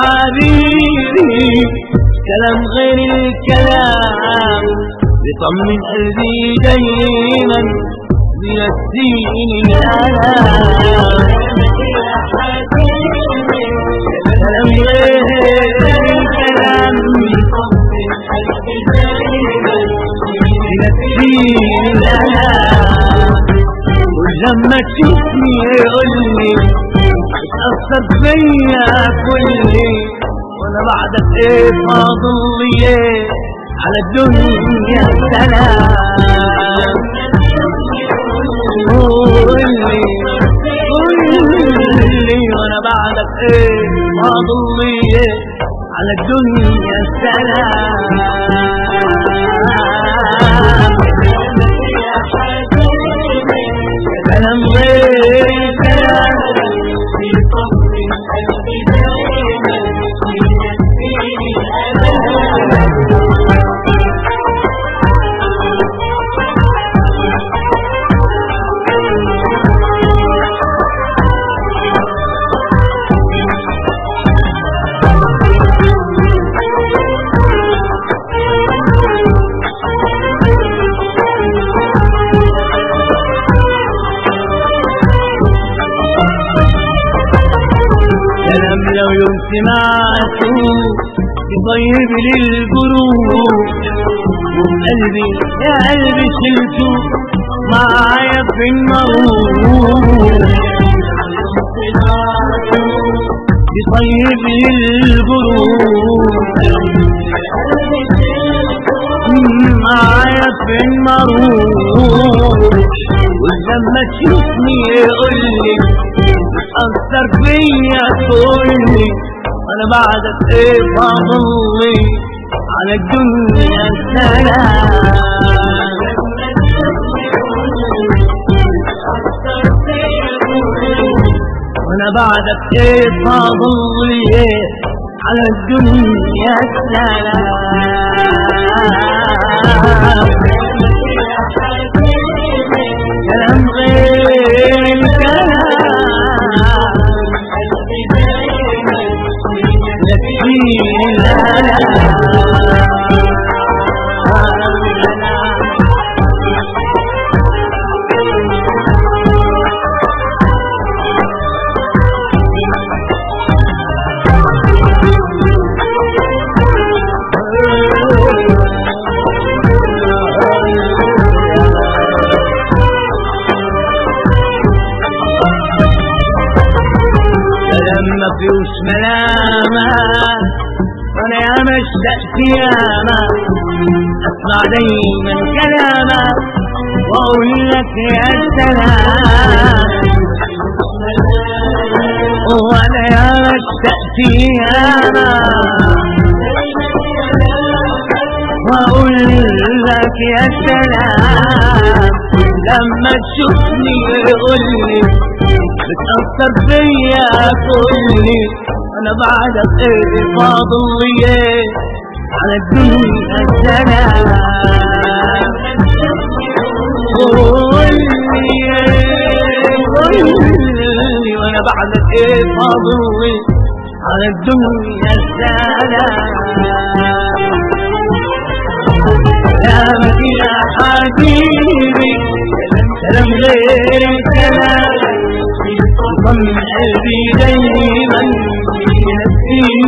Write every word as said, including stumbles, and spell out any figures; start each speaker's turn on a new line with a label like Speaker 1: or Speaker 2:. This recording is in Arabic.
Speaker 1: حبيبي كلام غير الكلام بيطمن قلبي دايما بينسيني الألام كلام غير الكلام بيطمن قلبي دايما بينسيني الألام ولما تشوفني يقولي تأثر فيا كلي وانا بعدك ايه فاضل لي ايه على الدنيا سلام قولي قولي وانا بعدك ايه فاضل لي ايه على الدنيا سلام كلام غير كلام بيطمن قلبي دايما بينسيني الألام لو يوم سمعته يطيب لي الجروح وقلبي يا قلبي شلته معايا في المروح يطيب لي الجروح معايا في المروح ولما تشوفني يقولي أثر فيا كلي أنا بعدك إيه فاضلي على الدنيا سلام وأنا بعدك إيه فاضلي إيه على الدنيا سلام كلام غير الكلام ما فيهوش ملامة وانا يا مشتقت ياما اسمع دايما كلامة واقول لك يا سلام وانا يا مشتقت ياما واقول لك يا سلام لما تشوفني قولي بتأثر فيا كلي أنا بعدك إيه فاضل لي إيه على الدنيا سلام قولي قولي وأنا بعدك إيه فاضل لي على الدنيا سلام كلامك يا حبيبي كلام غير الكلام بيطمن قلبي دايما بينسيني